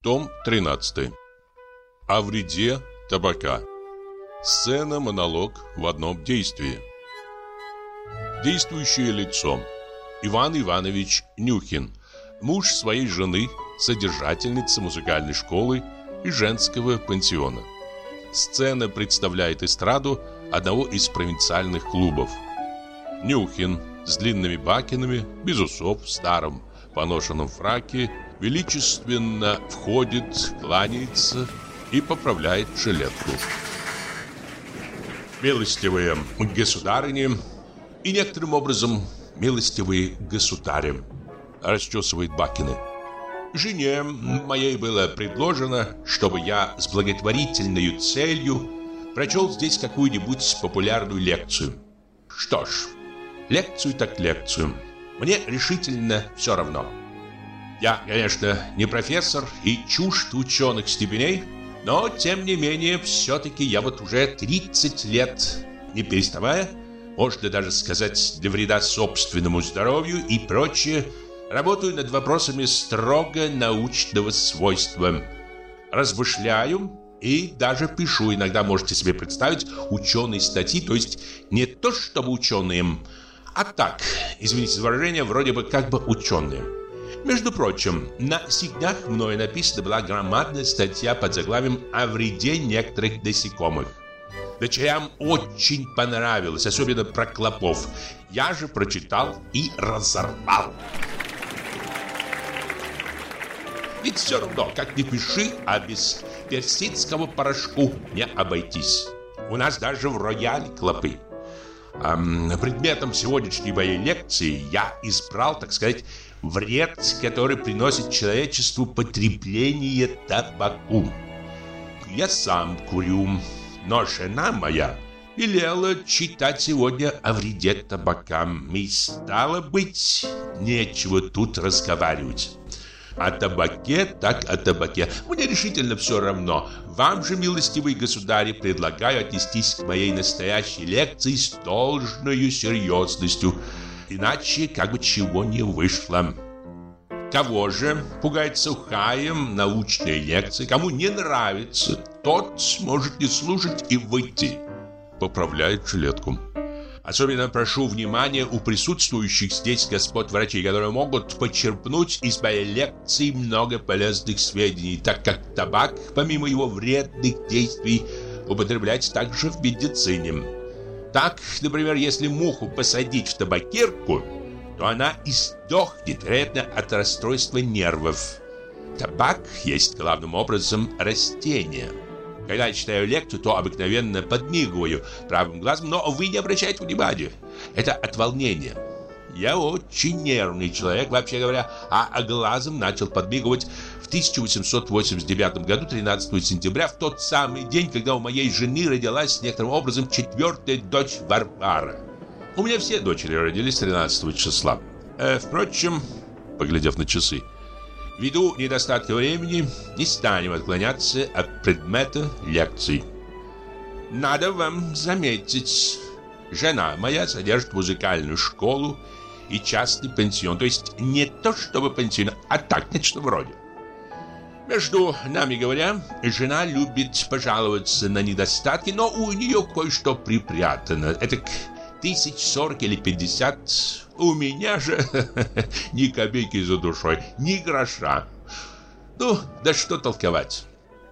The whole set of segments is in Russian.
Том 13. О вреде табака. Сцена-монолог в одном действии. Действующее лицо. Иван Иванович Нюхин, муж своей жены, содержательница музыкальной школы и женского пансиона. Сцена представляет эстраду одного из провинциальных клубов. Нюхин с длинными бакинами, без усов, в старом поношенном фраке, величественно входит, кланяется и поправляет жилетку. Милостивые государыни и некоторым образом милостивые государи, расчесывает бакины. Жене моей было предложено, чтобы я с благотворительной целью прочел здесь какую-нибудь популярную лекцию. Что ж, лекцию так лекцию. Мне решительно все равно. Я, конечно, не профессор и чужд ученых степеней, но, тем не менее, все-таки я вот уже 30 лет, не переставая, можно даже сказать, для вреда собственному здоровью и прочее, работаю над вопросами строго научного свойства. Размышляю и даже пишу, иногда можете себе представить, ученые статьи, то есть не то чтобы ученые, а так, извините за выражение, вроде бы как бы ученые. Между прочим, на сигнах мною написана была громадная статья под заглавием «О вреде некоторых насекомых». Дочерям очень понравилось, особенно про клопов. Я же прочитал и разорвал. Ведь все равно, как ни пиши, а без персидского порошку не обойтись. У нас даже в рояле клопы. Предметом сегодняшней моей лекции я избрал, так сказать, вред, который приносит человечеству потребление табаку. Я сам курю, но жена моя велела читать сегодня о вреде табака. И стало быть, нечего тут разговаривать. О табаке, так о табаке. Мне решительно все равно. Вам же, милостивые государи, предлагаю отнестись к моей настоящей лекции с должной серьезностью. Иначе как бы чего не вышло. Кого же пугает сухая научная лекция? Кому не нравится, тот может не слушать и выйти. Поправляет жилетку. Особенно прошу внимания у присутствующих здесь господ врачей, которые могут почерпнуть из моей лекции много полезных сведений, так как табак, помимо его вредных действий, употреблять также в медицине. Так, например, если муху посадить в табакерку, то она издохнет, вероятно, от расстройства нервов. Табак есть главным образом растение. Когда я читаю лекцию, то обыкновенно подмигиваю правым глазом, но вы не обращайте внимания. Это от волнения. Я очень нервный человек, вообще говоря, а глазом начал подмигивать в 1889 году, 13 сентября, в тот самый день, когда у моей жены родилась некоторым образом четвертая дочь Варвара. У меня все дочери родились 13 числа. Впрочем, поглядев на часы, ввиду недостатка времени не станем отклоняться от предмета лекции. Надо вам заметить, жена моя содержит музыкальную школу и частный пансион. То есть не то чтобы пансион, а так, нечто вроде. Между нами говоря, жена любит пожаловаться на недостатки, но у нее кое-что припрятано. Это 1040 или 50. У меня же ни копейки за душой, ни гроша. Ну, да что толковать.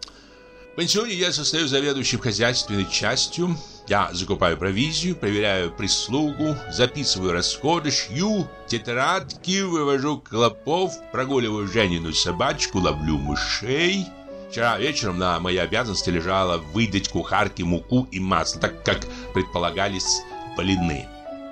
В пансионе я состою заведующим хозяйственной частью. Я закупаю провизию, проверяю прислугу, записываю расходы, шью тетрадки, вывожу клопов, прогуливаю Женину собачку, ловлю мышей. Вчера вечером на мои обязанности лежало выдать кухарке муку и масло, так как предполагались блины.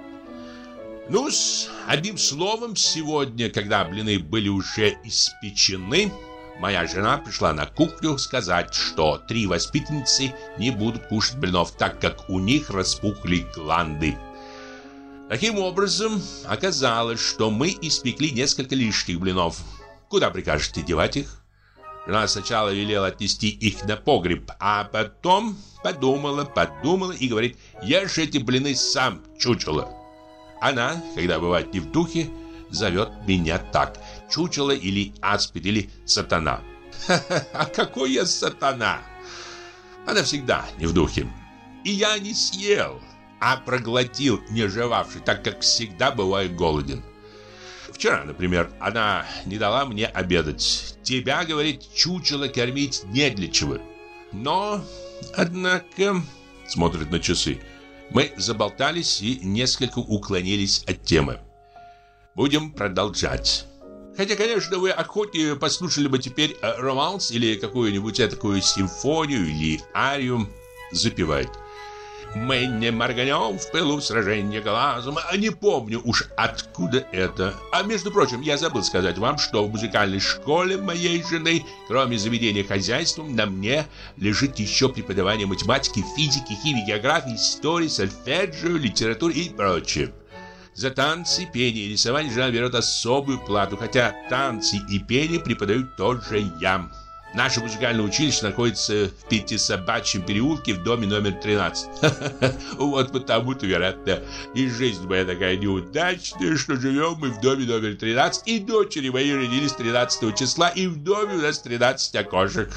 Ну-с, одним словом, сегодня, когда блины были уже испечены, моя жена пришла на кухню сказать, что 3 воспитанницы не будут кушать блинов, так как у них распухли гланды. Таким образом, оказалось, что мы испекли несколько лишних блинов. Куда прикажете девать их? Жена сначала велела отнести их на погреб, а потом подумала и говорит: ешь эти блины сам, чучело. Она, когда бывает не в духе, зовет меня так: чучело или аспид или сатана. А какой я сатана! Она всегда не в духе. И я не съел, а проглотил, не жевавший, так как всегда бываю голоден. Вчера, например, она не дала мне обедать. Тебя, говорит, чучело кормить не для чего. Но, однако, смотрит на часы, мы заболтались и несколько уклонились от темы. Будем продолжать. Хотя, конечно, вы охотнее послушали бы теперь романс или какую-нибудь такую симфонию или арию. Запевает. Мы не морганем в пылу сражения глазом. Не помню уж откуда это. А между прочим, я забыл сказать вам, что в музыкальной школе моей жены, кроме заведения хозяйством, на мне лежит еще преподавание математики, физики, химии, географии, истории, сольфеджио, литературы и прочее. За танцы, пение и рисование жена берет особую плату, хотя танцы и пение преподают тоже я. Наше музыкальное училище находится в Пятисобачьем переулке в доме номер 13. Вот потому-то, вероятно, и жизнь моя такая неудачная, что живем мы в доме номер 13, и дочери мои родились 13 числа, и в доме у нас 13 окошек.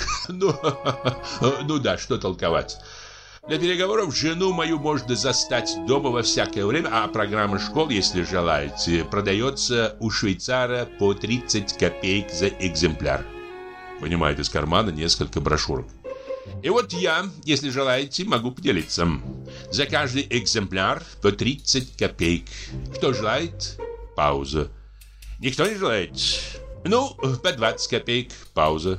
Ну да, что толковать. Для переговоров жену мою можно застать дома во всякое время, а программа школ, если желаете, продается у швейцара по 30 копеек за экземпляр. Вынимает из кармана несколько брошюрок. И вот я, если желаете, могу поделиться. За каждый экземпляр по 30 копеек. Кто желает? Пауза. Никто не желает? Ну, по 20 копеек. Пауза.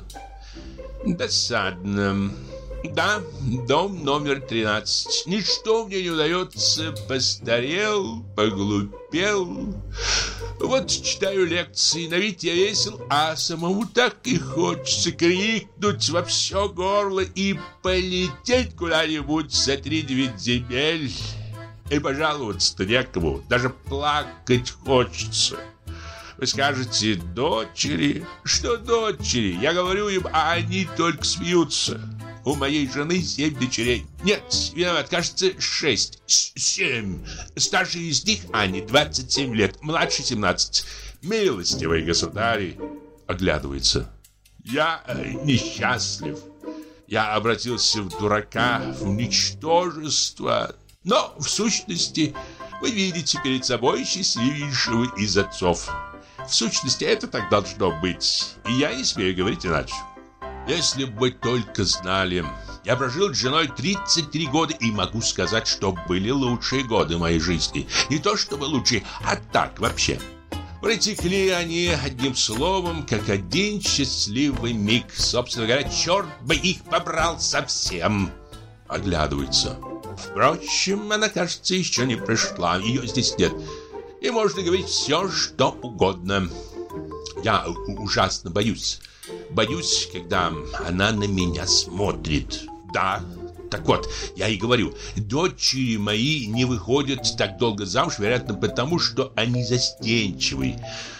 Досадно. Да, дом номер 13. Ничто мне не удается. Постарел, поглупел. Вот читаю лекции, на вид я весел, а самому так и хочется крикнуть во все горло и полететь куда-нибудь за 3-9 земель. И пожаловаться-то некому, даже плакать хочется. Вы скажете, дочери? Что дочери? Я говорю им, а они только смеются. У моей жены 7 дочерей. Нет, виноват, кажется, 6, 7. Старший из них, Ане, 27 лет, младший 17. Милостивые государи. Оглядывается. Я несчастлив. Я обратился в дурака, в ничтожество. Но, в сущности, вы видите перед собой счастливейшего из отцов. В сущности, это так должно быть. И я не смею говорить иначе. Если бы вы только знали, я прожил с женой 33 года и могу сказать, что были лучшие годы моей жизни. Не то чтобы лучшие, а так вообще. Протекли они одним словом, как один счастливый миг. Собственно говоря, черт бы их побрал совсем. Оглядывается. Впрочем, она, кажется, еще не пришла. Ее здесь нет. И можно говорить все, что угодно. Я ужасно боюсь. Боюсь, когда она на меня смотрит. Да, так вот, я и говорю, дочери мои не выходят так долго замуж, вероятно, потому что они застенчивы.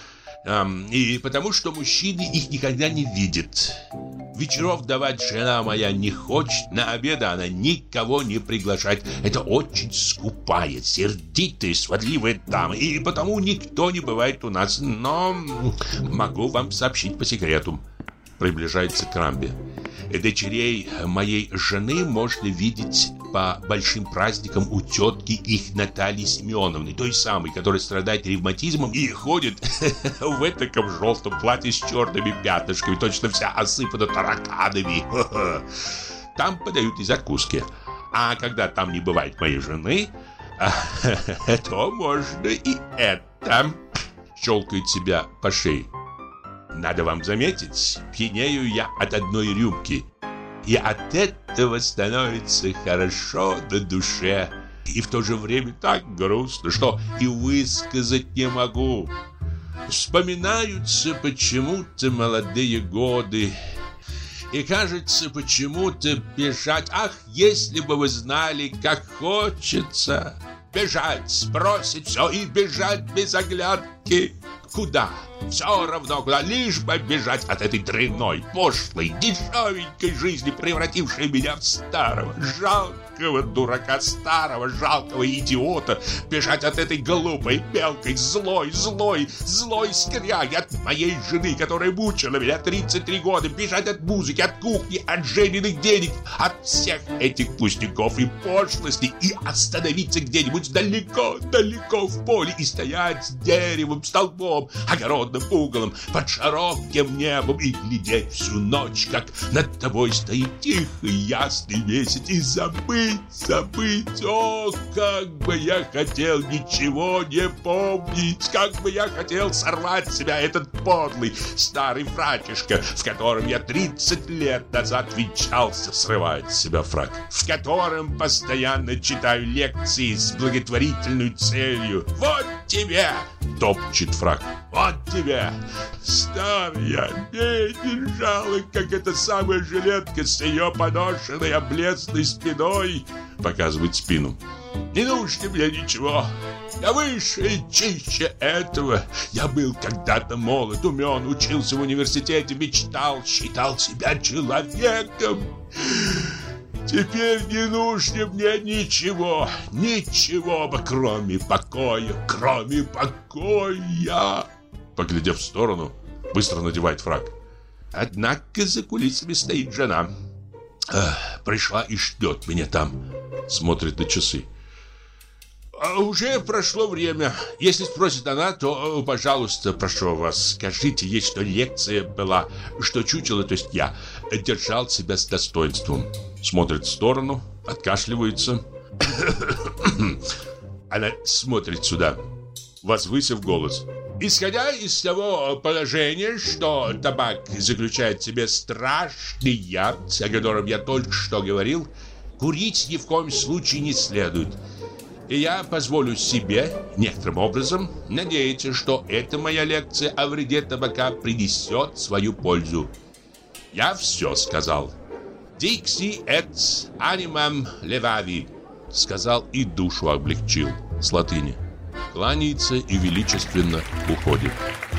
И потому что мужчины их никогда не видят. Вечеров давать жена моя не хочет, на обеды она никого не приглашает. Это очень скупая, сердитая, сварливая дама, и потому никто не бывает у нас. Но могу вам сообщить по секрету. Приближается к рамбе. Дочерей моей жены можно видеть по большим праздникам у тетки их Натальи Семеновны, той самой, которая страдает ревматизмом и ходит в этом желтом платье с черными пятнышками, точно вся осыпана тараканами. Там подают и закуски. А когда там не бывает моей жены, то можно и это. Щелкает себя по шее. Надо вам заметить, пьянею я от одной рюмки. И от этого становится хорошо на душе. И в то же время так грустно, что и высказать не могу. Вспоминаются почему-то молодые годы. И кажется почему-то бежать. Ах, если бы вы знали, как хочется бежать, бросить все и бежать без оглядки. Куда? Все равно куда, лишь бы бежать от этой дрянной, пошлой, дешевенькой жизни, превратившей меня в старого, жалкого дурака, старого, жалкого идиота. Бежать от этой глупой, мелкой, злой скряги, от моей жены, которая мучила меня 33 года. Бежать от музыки, от кухни, от жененных денег, от всех этих пустяков и пошлостей, и остановиться где-нибудь далеко в поле и стоять с деревом, столбом, огородным углом, под широким небом и глядеть всю ночь, как над тобой стоит тихий ясный месяц, и забыть. О, как бы я хотел ничего не помнить, как бы я хотел сорвать с себя этот подлый старый фрачишка, в котором я 30 лет назад венчался, срывать с себя фрак, в котором постоянно читаю лекции с благотворительной целью. Вот тебе, топчет фрак, вот тебе, старая, бедный, жалок, как эта самая жилетка с ее поношенной облезлой спиной, показывает спину. Не нужно мне ничего. Я выше и чище этого. Я был когда-то молод, умен, учился в университете, мечтал, считал себя человеком. Теперь не нужно мне ничего, кроме покоя, Поглядев в сторону, быстро надевает фрак. Однако за кулисами стоит жена. Пришла и ждет меня там. Смотрит на часы. Уже прошло время. Если спросит она, то, пожалуйста, прошу вас, скажите ей, что лекция была, что чучело, то есть я, держал себя с достоинством. Смотрит в сторону, откашливается. Она смотрит сюда, возвысив голос. Исходя из того положения, что табак заключает в себе страшный яд, о котором я только что говорил, курить ни в коем случае не следует. И я позволю себе, некоторым образом, надеяться, что эта моя лекция о вреде табака принесет свою пользу. Я все сказал. «Dixi et animam levavi», сказал и душу облегчил, с латыни. Кланяется и величественно уходит.